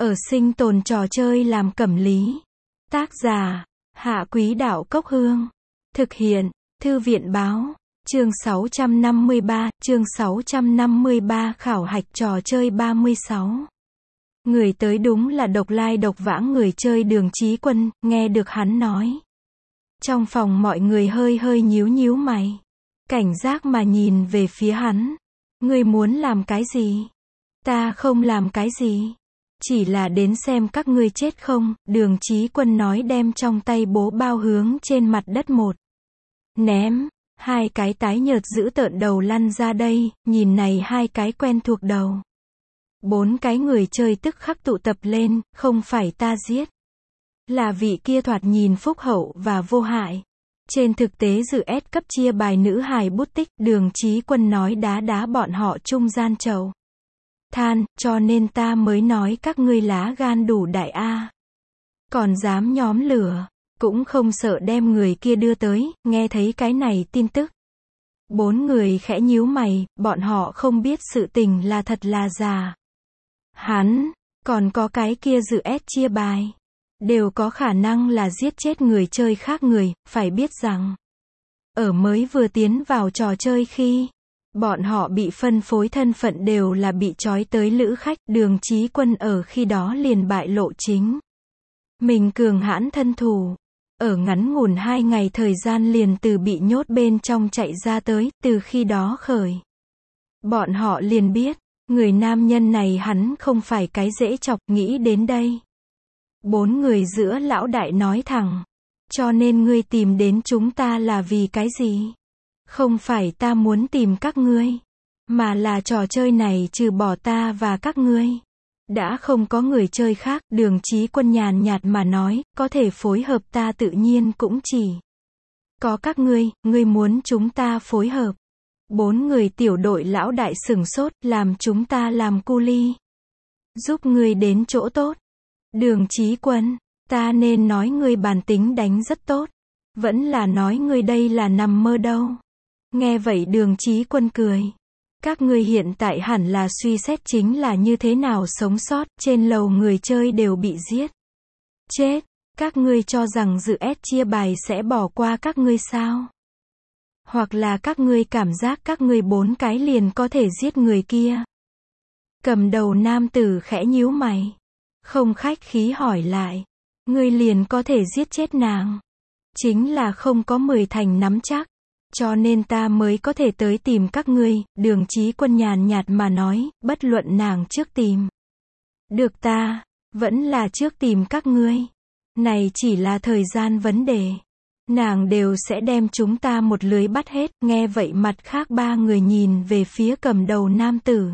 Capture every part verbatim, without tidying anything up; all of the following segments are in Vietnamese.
Ở sinh tồn trò chơi làm cẩm lý. Tác giả, Hạ Quý Đạo Cốc Hương. Thực hiện, Thư viện Báo. Chương sáu trăm năm mươi ba, chương sáu trăm năm mươi ba khảo hạch trò chơi ba mươi sáu. Người tới đúng là độc lai độc vãng người chơi Đường Chí Quân, nghe được hắn nói. Trong phòng mọi người hơi hơi nhíu nhíu mày. Cảnh giác mà nhìn về phía hắn. Ngươi muốn làm cái gì? Ta không làm cái gì. Chỉ là đến xem các ngươi chết không, Đường Chí Quân nói đem trong tay bố bao hướng trên mặt đất một. Ném, hai cái tái nhợt giữ tợn đầu lăn ra đây, nhìn này hai cái quen thuộc đầu. Bốn cái người chơi tức khắc tụ tập lên, không phải ta giết. Là vị kia thoạt nhìn phúc hậu và vô hại. Trên thực tế dự S cấp chia bài nữ hài bút tích, Đường Chí Quân nói đá đá bọn họ trung gian chầu. Than, cho nên ta mới nói các ngươi lá gan đủ đại a. Còn dám nhóm lửa, cũng không sợ đem người kia đưa tới, nghe thấy cái này tin tức. Bốn người khẽ nhíu mày, bọn họ không biết sự tình là thật là giả. Hắn, còn có cái kia dự S chia bài. Đều có khả năng là giết chết người chơi khác người, phải biết rằng. Ở mới vừa tiến vào trò chơi khi, bọn họ bị phân phối thân phận đều là bị trói tới lữ khách, Đường Chí Quân ở khi đó liền bại lộ chính. Mình cường hãn thân thủ. Ở ngắn ngủn hai ngày thời gian liền từ bị nhốt bên trong chạy ra tới, từ khi đó khởi. Bọn họ liền biết, người nam nhân này hắn không phải cái dễ chọc, nghĩ đến đây. Bốn người giữa lão đại nói thẳng. Cho nên ngươi tìm đến chúng ta là vì cái gì? Không phải ta muốn tìm các ngươi. Mà là trò chơi này trừ bỏ ta và các ngươi. Đã không có người chơi khác, Đường Chí Quân nhàn nhạt mà nói, có thể phối hợp ta tự nhiên cũng chỉ. Có các ngươi, ngươi muốn chúng ta phối hợp. Bốn người tiểu đội lão đại sửng sốt, làm chúng ta làm cu ly. Giúp ngươi đến chỗ tốt. Đường Chí Quân, ta nên nói ngươi bản tính đánh rất tốt. Vẫn là nói ngươi đây là nằm mơ đâu. Nghe vậy Đường Chí Quân cười. Các ngươi hiện tại hẳn là suy xét chính là như thế nào sống sót, trên lầu người chơi đều bị giết. Chết, các ngươi cho rằng dự S chia bài sẽ bỏ qua các ngươi sao? Hoặc là các ngươi cảm giác các ngươi bốn cái liền có thể giết người kia? Cầm đầu nam tử khẽ nhíu mày. Không khách khí hỏi lại. Ngươi liền có thể giết chết nàng. Chính là không có mười thành nắm chắc. Cho nên ta mới có thể tới tìm các ngươi, Đường Chí Quân nhàn nhạt mà nói, bất luận nàng trước tìm. Được ta, vẫn là trước tìm các ngươi. Này chỉ là thời gian vấn đề. Nàng đều sẽ đem chúng ta một lưới bắt hết, nghe vậy mặt khác ba người nhìn về phía cầm đầu nam tử.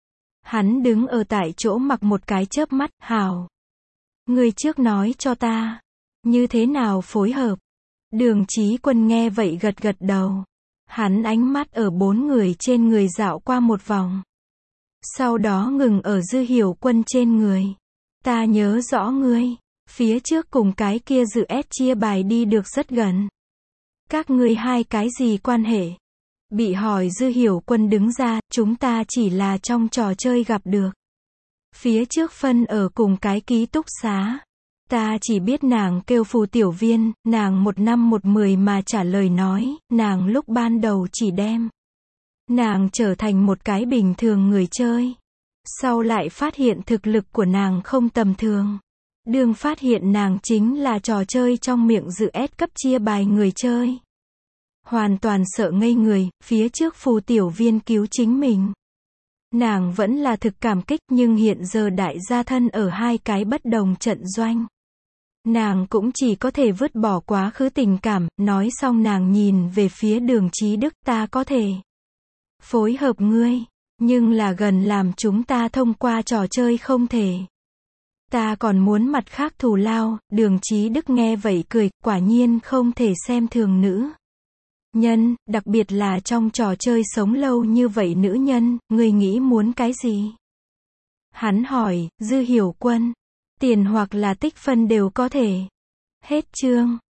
Hắn đứng ở tại chỗ mặc một cái chớp mắt, hào. Ngươi trước nói cho ta, như thế nào phối hợp? Đường Chí Quân nghe vậy gật gật đầu. Hắn ánh mắt ở bốn người trên người dạo qua một vòng. Sau đó ngừng ở Dư Hiểu Quân trên người. Ta nhớ rõ ngươi, phía trước cùng cái kia dự S chia bài đi được rất gần. Các ngươi hai cái gì quan hệ? Bị hỏi Dư Hiểu Quân đứng ra, chúng ta chỉ là trong trò chơi gặp được. Phía trước phân ở cùng cái ký túc xá. Ta chỉ biết nàng kêu Phù Tiểu Viên, nàng một năm một mười mà trả lời nói, nàng lúc ban đầu chỉ đem. Nàng trở thành một cái bình thường người chơi. Sau lại phát hiện thực lực của nàng không tầm thường. Đương phát hiện nàng chính là trò chơi trong miệng dự S cấp chia bài người chơi. Hoàn toàn sợ ngây người, phía trước Phù Tiểu Viên cứu chính mình. Nàng vẫn là thực cảm kích nhưng hiện giờ đại gia thân ở hai cái bất đồng trận doanh. Nàng cũng chỉ có thể vứt bỏ quá khứ tình cảm, nói xong nàng nhìn về phía Đường Chí Đức, ta có thể phối hợp ngươi, nhưng là gần làm chúng ta thông qua trò chơi không thể. Ta còn muốn mặt khác thù lao, Đường Chí Đức nghe vậy cười, quả nhiên không thể xem thường nữ nhân, đặc biệt là trong trò chơi sống lâu như vậy nữ nhân, ngươi nghĩ muốn cái gì? Hắn hỏi, Dư Hiểu Quân. Tiền hoặc là tích phân đều có thể. Hết chương.